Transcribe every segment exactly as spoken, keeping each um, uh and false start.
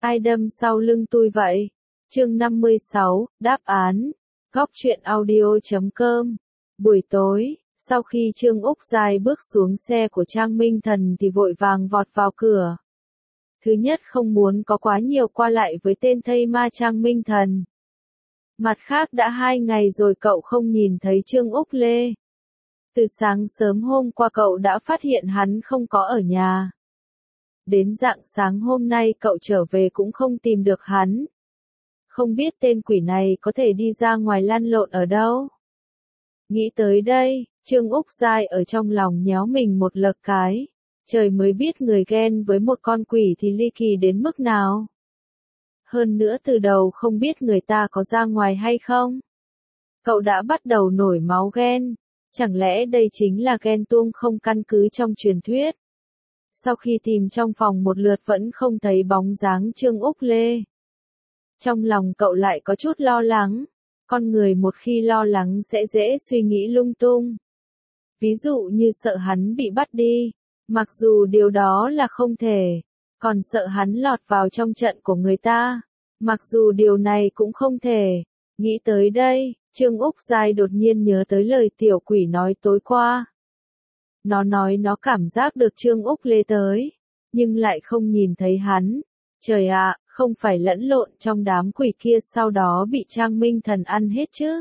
Ai đâm sau lưng tui vậy? Chương năm mươi sáu, đáp án. Góc truyện audio chấm com. Buổi tối, sau khi Trương Úc Giai bước xuống xe của Trang Minh Thần thì vội vàng vọt vào cửa. Thứ nhất không muốn có quá nhiều qua lại với tên thây ma Trang Minh Thần. Mặt khác đã hai ngày rồi cậu không nhìn thấy Trương Úc Lê. Từ sáng sớm hôm qua cậu đã phát hiện hắn không có ở nhà. Đến rạng sáng hôm nay cậu trở về cũng không tìm được hắn. Không biết tên quỷ này có thể đi ra ngoài lăn lộn ở đâu. Nghĩ tới đây, Trương Úc Giai ở trong lòng nhéo mình một lật cái. Trời mới biết người ghen với một con quỷ thì ly kỳ đến mức nào. Hơn nữa từ đầu không biết người ta có ra ngoài hay không. Cậu đã bắt đầu nổi máu ghen. Chẳng lẽ đây chính là ghen tuông không căn cứ trong truyền thuyết. Sau khi tìm trong phòng một lượt vẫn không thấy bóng dáng Trương Úc Lê. Trong lòng cậu lại có chút lo lắng. Con người một khi lo lắng sẽ dễ suy nghĩ lung tung. Ví dụ như sợ hắn bị bắt đi. Mặc dù điều đó là không thể. Còn sợ hắn lọt vào trong trận của người ta. Mặc dù điều này cũng không thể. Nghĩ tới đây, Trương Úc Giai đột nhiên nhớ tới lời tiểu quỷ nói tối qua. Nó nói nó cảm giác được Trương Úc Lê tới. Nhưng lại không nhìn thấy hắn. Trời ạ, không phải lẫn lộn trong đám quỷ kia sau đó bị Trang Minh Thần ăn hết chứ?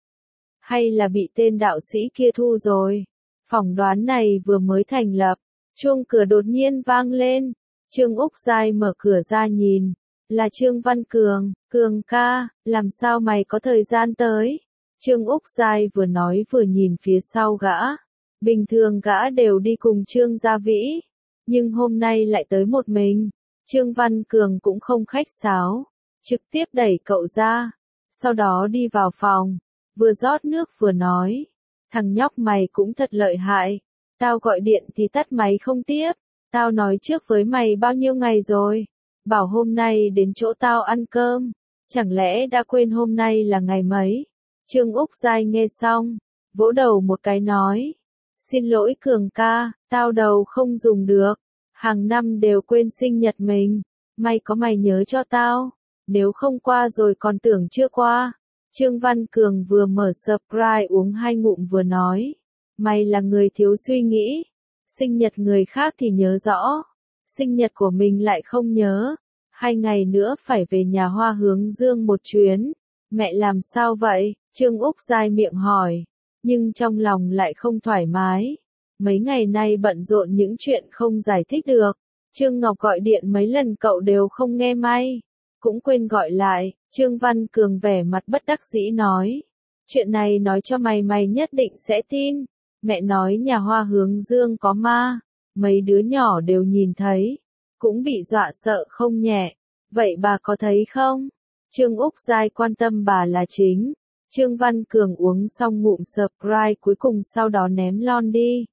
Hay là bị tên đạo sĩ kia thu rồi? Phỏng đoán này vừa mới thành lập. Chuông cửa đột nhiên vang lên. Trương Úc Giai mở cửa ra nhìn. Là Trương Văn Cường. Cường ca, làm sao mày có thời gian tới? Trương Úc Giai vừa nói vừa nhìn phía sau gã. Bình thường gã đều đi cùng Trương Gia Vĩ. Nhưng hôm nay lại tới một mình. Trương Văn Cường cũng không khách sáo. Trực tiếp đẩy cậu ra. Sau đó đi vào phòng. Vừa rót nước vừa nói. Thằng nhóc mày cũng thật lợi hại. Tao gọi điện thì tắt máy không tiếp. Tao nói trước với mày bao nhiêu ngày rồi. Bảo hôm nay đến chỗ tao ăn cơm. Chẳng lẽ đã quên hôm nay là ngày mấy? Trương Úc Giai nghe xong. Vỗ đầu một cái nói. Xin lỗi Cường ca, tao đầu không dùng được. Hàng năm đều quên sinh nhật mình. May có mày nhớ cho tao. Nếu không qua rồi còn tưởng chưa qua. Trương Văn Cường vừa mở Sprite uống hai ngụm vừa nói. Mày là người thiếu suy nghĩ. Sinh nhật người khác thì nhớ rõ. Sinh nhật của mình lại không nhớ. Hai ngày nữa phải về nhà Hoa Hướng Dương một chuyến. Mẹ làm sao vậy? Trương Úc Giai miệng hỏi. Nhưng trong lòng lại không thoải mái. Mấy ngày nay bận rộn những chuyện không giải thích được. Trương Ngọc gọi điện mấy lần cậu đều không nghe may. Cũng quên gọi lại. Trương Văn Cường vẻ mặt bất đắc dĩ nói. Chuyện này nói cho mày mày nhất định sẽ tin. Mẹ nói nhà Hoa Hướng Dương có ma. Mấy đứa nhỏ đều nhìn thấy. Cũng bị dọa sợ không nhẹ. Vậy bà có thấy không? Trương Úc Giai quan tâm bà là chính. Trương Văn Cường uống xong ngụm Sprite cuối cùng sau đó ném lon đi.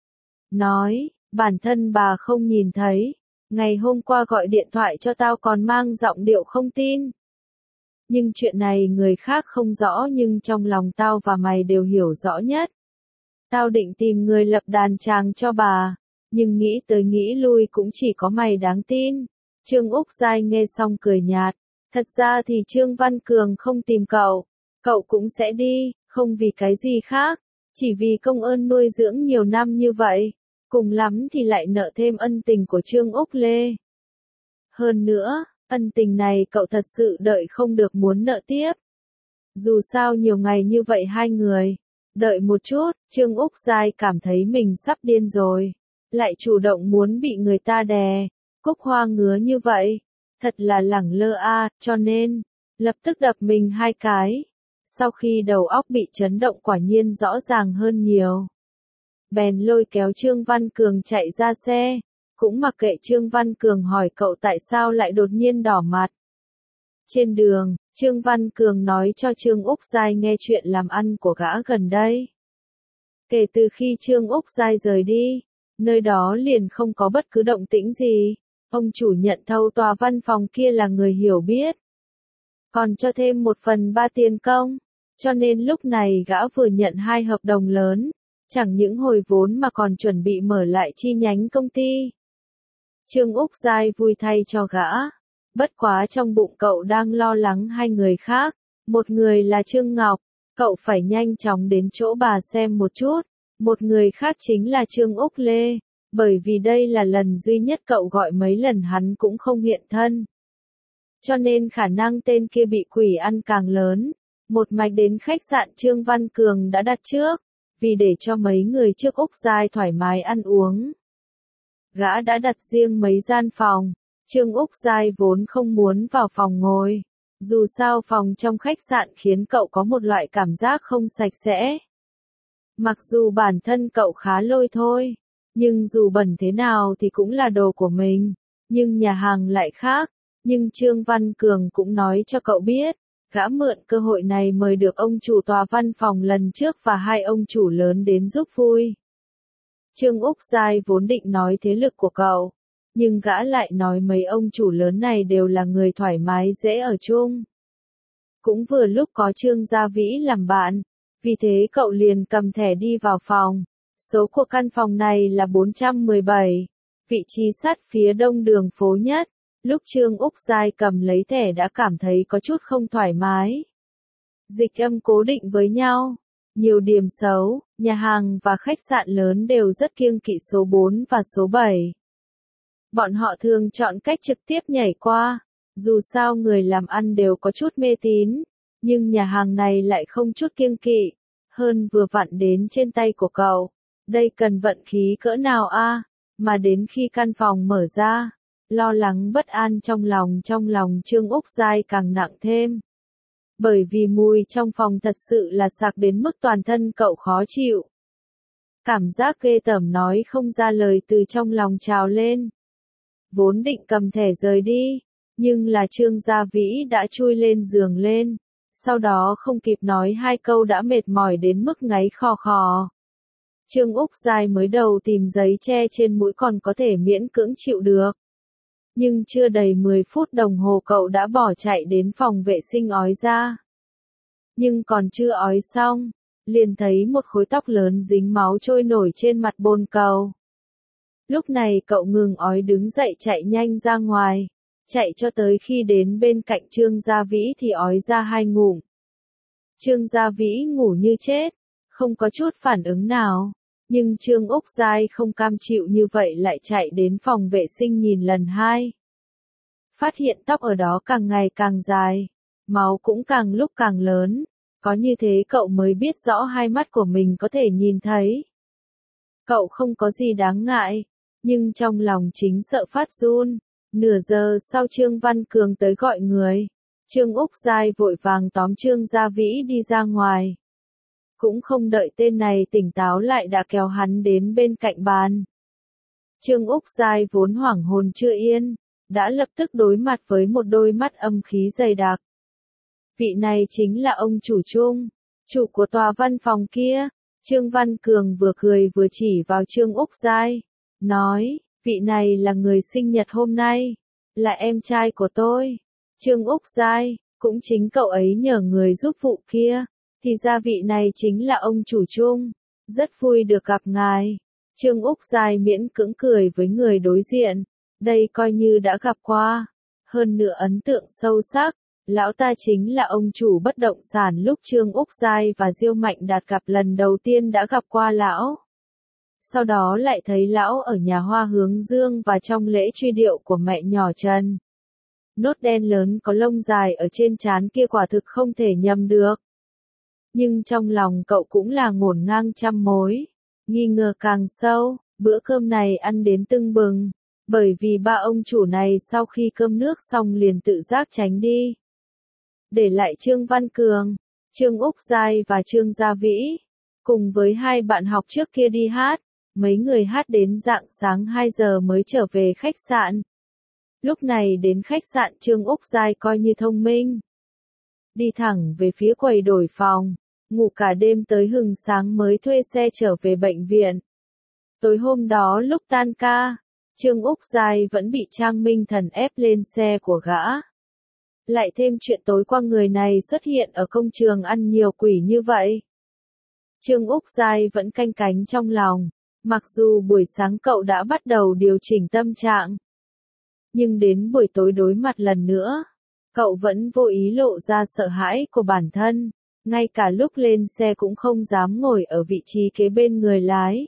Nói, bản thân bà không nhìn thấy. Ngày hôm qua gọi điện thoại cho tao còn mang giọng điệu không tin. Nhưng chuyện này người khác không rõ nhưng trong lòng tao và mày đều hiểu rõ nhất. Tao định tìm người lập đàn tràng cho bà. Nhưng nghĩ tới nghĩ lui cũng chỉ có mày đáng tin. Trương Úc Giai nghe xong cười nhạt. Thật ra thì Trương Văn Cường không tìm cậu. Cậu cũng sẽ đi, không vì cái gì khác. Chỉ vì công ơn nuôi dưỡng nhiều năm như vậy. Cùng lắm thì lại nợ thêm ân tình của Trương Úc Lê. Hơn nữa, ân tình này cậu thật sự đợi không được muốn nợ tiếp. Dù sao nhiều ngày như vậy hai người. Đợi một chút, Trương Úc Giai cảm thấy mình sắp điên rồi. Lại chủ động muốn bị người ta đè. Cúc hoa ngứa như vậy. Thật là lẳng lơ a, cho nên, lập tức đập mình hai cái. Sau khi đầu óc bị chấn động quả nhiên rõ ràng hơn nhiều. Bèn lôi kéo Trương Văn Cường chạy ra xe. Cũng mặc kệ Trương Văn Cường hỏi cậu tại sao lại đột nhiên đỏ mặt. Trên đường, Trương Văn Cường nói cho Trương Úc Giai nghe chuyện làm ăn của gã gần đây. Kể từ khi Trương Úc Giai rời đi, nơi đó liền không có bất cứ động tĩnh gì. Ông chủ nhận thâu tòa văn phòng kia là người hiểu biết. Còn cho thêm một phần ba tiền công. Cho nên lúc này gã vừa nhận hai hợp đồng lớn. Chẳng những hồi vốn mà còn chuẩn bị mở lại chi nhánh công ty. Trương Úc Giai vui thay cho gã. Bất quá trong bụng cậu đang lo lắng hai người khác, một người là Trương Ngọc, cậu phải nhanh chóng đến chỗ bà xem một chút, một người khác chính là Trương Úc Lê, bởi vì đây là lần duy nhất cậu gọi mấy lần hắn cũng không hiện thân. Cho nên khả năng tên kia bị quỷ ăn càng lớn, một mạch đến khách sạn Trương Văn Cường đã đặt trước, vì để cho mấy người trước Úc Giai thoải mái ăn uống. Gã đã đặt riêng mấy gian phòng, Trương Úc Giai vốn không muốn vào phòng ngồi, dù sao phòng trong khách sạn khiến cậu có một loại cảm giác không sạch sẽ. Mặc dù bản thân cậu khá lôi thôi, nhưng dù bẩn thế nào thì cũng là đồ của mình, nhưng nhà hàng lại khác, nhưng Trương Văn Cường cũng nói cho cậu biết, gã mượn cơ hội này mời được ông chủ tòa văn phòng lần trước và hai ông chủ lớn đến giúp vui. Trương Úc Giai vốn định nói thế lực của cậu, nhưng gã lại nói mấy ông chủ lớn này đều là người thoải mái dễ ở chung. Cũng vừa lúc có Trương Gia Vĩ làm bạn, vì thế cậu liền cầm thẻ đi vào phòng. Số của căn phòng này là bốn trăm mười bảy, vị trí sát phía đông đường phố nhất. Lúc Trương Úc Giai cầm lấy thẻ đã cảm thấy có chút không thoải mái. Dịch âm cố định với nhau. Nhiều điểm xấu, nhà hàng và khách sạn lớn đều rất kiêng kỵ số bốn và số bảy. Bọn họ thường chọn cách trực tiếp nhảy qua. Dù sao người làm ăn đều có chút mê tín, nhưng nhà hàng này lại không chút kiêng kỵ. Hơn vừa vặn đến trên tay của cậu. Đây cần vận khí cỡ nào a, mà đến khi căn phòng mở ra, lo lắng bất an trong lòng trong lòng Trương Úc Giai càng nặng thêm. Bởi vì mùi trong phòng thật sự là sặc đến mức toàn thân cậu khó chịu. Cảm giác ghê tởm nói không ra lời từ trong lòng trào lên. Vốn định cầm thẻ rời đi, nhưng là Trương Gia Vĩ đã chui lên giường lên, sau đó không kịp nói hai câu đã mệt mỏi đến mức ngáy khò khò. Trương Úc Giai mới đầu tìm giấy che trên mũi còn có thể miễn cưỡng chịu được. Nhưng chưa đầy mười phút đồng hồ cậu đã bỏ chạy đến phòng vệ sinh ói ra. Nhưng còn chưa ói xong, liền thấy một khối tóc lớn dính máu trôi nổi trên mặt bồn cầu. Lúc này cậu ngừng ói đứng dậy chạy nhanh ra ngoài, chạy cho tới khi đến bên cạnh Trương Gia Vĩ thì ói ra hai ngụm. Trương Gia Vĩ ngủ như chết, không có chút phản ứng nào. Nhưng Trương Úc Giai không cam chịu như vậy lại chạy đến phòng vệ sinh nhìn lần hai. Phát hiện tóc ở đó càng ngày càng dài, máu cũng càng lúc càng lớn, có như thế cậu mới biết rõ hai mắt của mình có thể nhìn thấy. Cậu không có gì đáng ngại, nhưng trong lòng chính sợ phát run. Nửa giờ sau Trương Văn Cường tới gọi người, Trương Úc Giai vội vàng tóm Trương Gia Vĩ đi ra ngoài. Cũng không đợi tên này tỉnh táo lại đã kéo hắn đến bên cạnh bàn. Trương Úc Giai vốn hoảng hồn chưa yên, đã lập tức đối mặt với một đôi mắt âm khí dày đặc. Vị này chính là ông chủ Trung, chủ của tòa văn phòng kia. Trương Văn Cường vừa cười vừa chỉ vào Trương Úc Giai, nói, vị này là người sinh nhật hôm nay, là em trai của tôi. Trương Úc Giai, cũng chính cậu ấy nhờ người giúp vụ kia. Thì ra vị này chính là ông chủ Trung, rất vui được gặp ngài. Trương Úc Giai miễn cưỡng cười với người đối diện, đây coi như đã gặp qua. Hơn nữa ấn tượng sâu sắc, lão ta chính là ông chủ bất động sản lúc Trương Úc Giai và Diêu Mạnh Đạt gặp lần đầu tiên đã gặp qua lão. Sau đó lại thấy lão ở nhà hoa hướng dương và trong lễ truy điệu của mẹ nhỏ Trần. Nốt đen lớn có lông dài ở trên trán kia quả thực không thể nhầm được. Nhưng trong lòng cậu cũng là ngổn ngang trăm mối, nghi ngờ càng sâu, bữa cơm này ăn đến tưng bừng, bởi vì ba ông chủ này sau khi cơm nước xong liền tự giác tránh đi. Để lại Trương Văn Cường, Trương Úc Giai và Trương Gia Vĩ, cùng với hai bạn học trước kia đi hát, mấy người hát đến rạng sáng hai giờ mới trở về khách sạn. Lúc này đến khách sạn Trương Úc Giai coi như thông minh. Đi thẳng về phía quầy đổi phòng, ngủ cả đêm tới hừng sáng mới thuê xe trở về bệnh viện. Tối hôm đó lúc tan ca, Trương Úc Giai vẫn bị Trang Minh Thần ép lên xe của gã. Lại thêm chuyện tối qua người này xuất hiện ở công trường ăn nhiều quỷ như vậy. Trương Úc Giai vẫn canh cánh trong lòng, mặc dù buổi sáng cậu đã bắt đầu điều chỉnh tâm trạng. Nhưng đến buổi tối đối mặt lần nữa, cậu vẫn vô ý lộ ra sợ hãi của bản thân, ngay cả lúc lên xe cũng không dám ngồi ở vị trí kế bên người lái.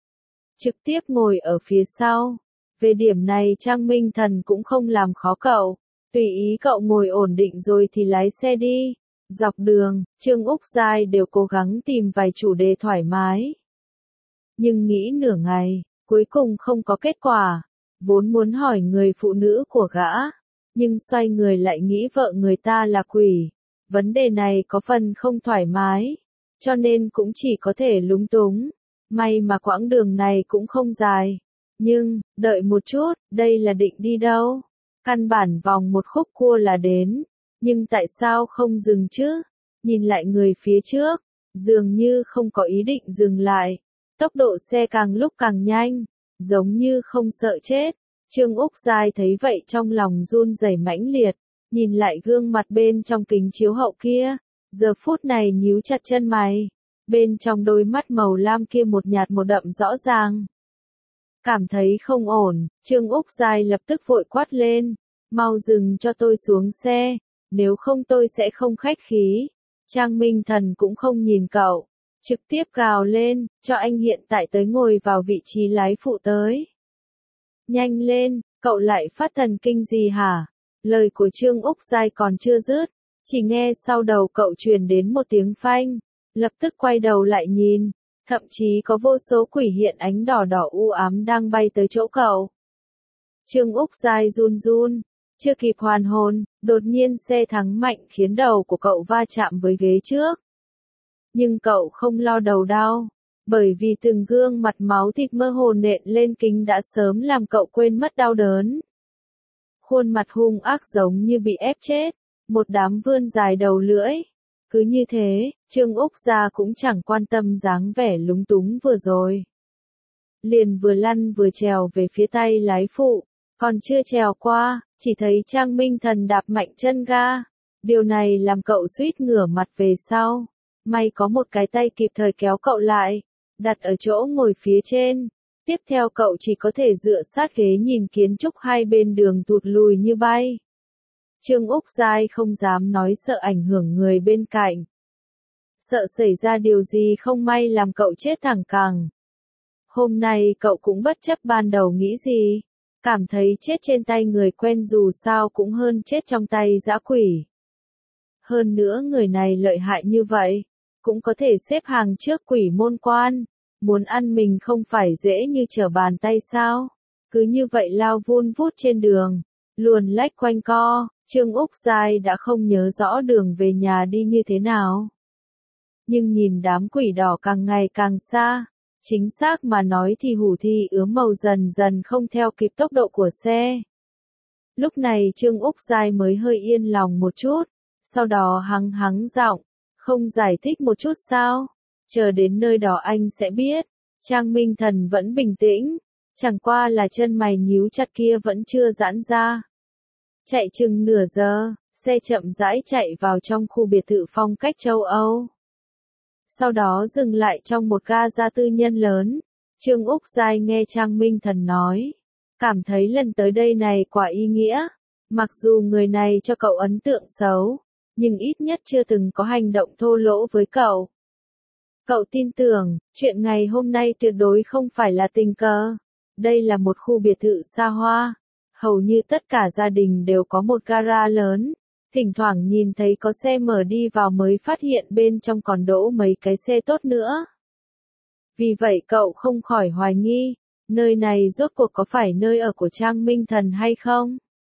Trực tiếp ngồi ở phía sau. Về điểm này Trang Minh Thần cũng không làm khó cậu, tùy ý cậu ngồi ổn định rồi thì lái xe đi. Dọc đường, Trương Úc Giai đều cố gắng tìm vài chủ đề thoải mái. Nhưng nghĩ nửa ngày, cuối cùng không có kết quả. Vốn muốn hỏi người phụ nữ của gã, nhưng xoay người lại nghĩ vợ người ta là quỷ. Vấn đề này có phần không thoải mái, cho nên cũng chỉ có thể lúng túng. May mà quãng đường này cũng không dài. Nhưng, đợi một chút, đây là định đi đâu? Căn bản vòng một khúc cua là đến. Nhưng tại sao không dừng chứ? Nhìn lại người phía trước, dường như không có ý định dừng lại. Tốc độ xe càng lúc càng nhanh, giống như không sợ chết. Trương Úc Giai thấy vậy trong lòng run rẩy mãnh liệt, nhìn lại gương mặt bên trong kính chiếu hậu kia, giờ phút này nhíu chặt chân mày. Bên trong đôi mắt màu lam kia một nhạt một đậm rõ ràng. Cảm thấy không ổn, Trương Úc Giai lập tức vội quát lên, mau dừng cho tôi xuống xe, nếu không tôi sẽ không khách khí. Trang Minh Thần cũng không nhìn cậu, trực tiếp gào lên, cho anh hiện tại tới ngồi vào vị trí lái phụ tới. Nhanh lên, cậu lại phát thần kinh gì hả? Lời của Trương Úc Giai còn chưa dứt, chỉ nghe sau đầu cậu truyền đến một tiếng phanh, lập tức quay đầu lại nhìn. Thậm chí có vô số quỷ hiện ánh đỏ đỏ u ám đang bay tới chỗ cậu. Trương Úc Giai run run, chưa kịp hoàn hồn, đột nhiên xe thắng mạnh khiến đầu của cậu va chạm với ghế trước. Nhưng cậu không lo đầu đau, bởi vì từng gương mặt máu thịt mơ hồ nện lên kính đã sớm làm cậu quên mất đau đớn. Khuôn mặt hung ác giống như bị ép chết, một đám vươn dài đầu lưỡi. Cứ như thế, Trương Úc Gia cũng chẳng quan tâm dáng vẻ lúng túng vừa rồi. Liền vừa lăn vừa trèo về phía tay lái phụ, còn chưa trèo qua, chỉ thấy Trang Minh Thần đạp mạnh chân ga. Điều này làm cậu suýt ngửa mặt về sau. May có một cái tay kịp thời kéo cậu lại, đặt ở chỗ ngồi phía trên. Tiếp theo cậu chỉ có thể dựa sát ghế nhìn kiến trúc hai bên đường tụt lùi như bay. Trương Úc Giai không dám nói sợ ảnh hưởng người bên cạnh. Sợ xảy ra điều gì không may làm cậu chết thẳng cẳng. Hôm nay cậu cũng bất chấp ban đầu nghĩ gì. Cảm thấy chết trên tay người quen dù sao cũng hơn chết trong tay dã quỷ. Hơn nữa người này lợi hại như vậy, cũng có thể xếp hàng trước quỷ môn quan. Muốn ăn mình không phải dễ như trở bàn tay sao. Cứ như vậy lao vun vút trên đường, luồn lách quanh co. Trương Úc Giai đã không nhớ rõ đường về nhà đi như thế nào. Nhưng nhìn đám quỷ đỏ càng ngày càng xa, chính xác mà nói thì hủ thi ướm màu dần dần không theo kịp tốc độ của xe. Lúc này Trương Úc Giai mới hơi yên lòng một chút, sau đó hắng hắng giọng, không giải thích một chút sao, chờ đến nơi đó anh sẽ biết. Trang Minh Thần vẫn bình tĩnh, chẳng qua là chân mày nhíu chặt kia vẫn chưa giãn ra. Chạy chừng nửa giờ, xe chậm rãi chạy vào trong khu biệt thự phong cách châu Âu. Sau đó dừng lại trong một ga gia tư nhân lớn. Trương Úc Giai nghe Trang Minh Thần nói, cảm thấy lần tới đây này quả ý nghĩa. Mặc dù người này cho cậu ấn tượng xấu, nhưng ít nhất chưa từng có hành động thô lỗ với cậu. Cậu tin tưởng, chuyện ngày hôm nay tuyệt đối không phải là tình cờ. Đây là một khu biệt thự xa hoa. Hầu như tất cả gia đình đều có một gara lớn, thỉnh thoảng nhìn thấy có xe mở đi vào mới phát hiện bên trong còn đỗ mấy cái xe tốt nữa. Vì vậy cậu không khỏi hoài nghi, nơi này rốt cuộc có phải nơi ở của Trang Minh Thần hay không?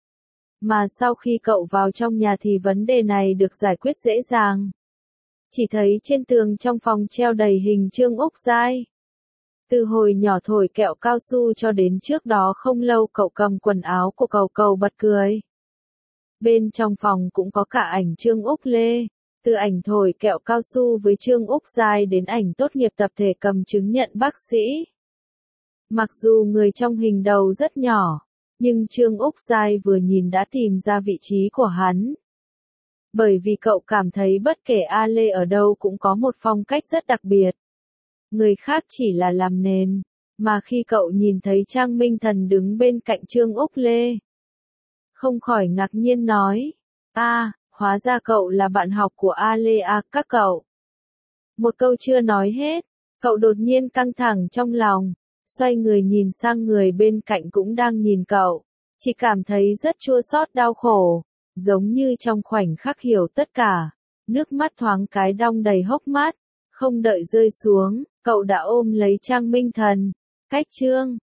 Mà sau khi cậu vào trong nhà thì vấn đề này được giải quyết dễ dàng. Chỉ thấy trên tường trong phòng treo đầy hình Trương Úc Giai. Từ hồi nhỏ thổi kẹo cao su cho đến trước đó không lâu cậu cầm quần áo của cậu cậu bật cười. Bên trong phòng cũng có cả ảnh Trương Úc Lê, từ ảnh thổi kẹo cao su với Trương Úc Giai đến ảnh tốt nghiệp tập thể cầm chứng nhận bác sĩ. Mặc dù người trong hình đầu rất nhỏ, nhưng Trương Úc Giai vừa nhìn đã tìm ra vị trí của hắn. Bởi vì cậu cảm thấy bất kể A Lê ở đâu cũng có một phong cách rất đặc biệt. Người khác chỉ là làm nền, mà khi cậu nhìn thấy Trang Minh Thần đứng bên cạnh Trương Úc Lê, không khỏi ngạc nhiên nói. À, hóa ra cậu là bạn học của Alea các cậu. Một câu chưa nói hết, cậu đột nhiên căng thẳng trong lòng, xoay người nhìn sang người bên cạnh cũng đang nhìn cậu, chỉ cảm thấy rất chua xót đau khổ, giống như trong khoảnh khắc hiểu tất cả, nước mắt thoáng cái đong đầy hốc mắt, không đợi rơi xuống, cậu đã ôm lấy Trang Minh Thần, cách chương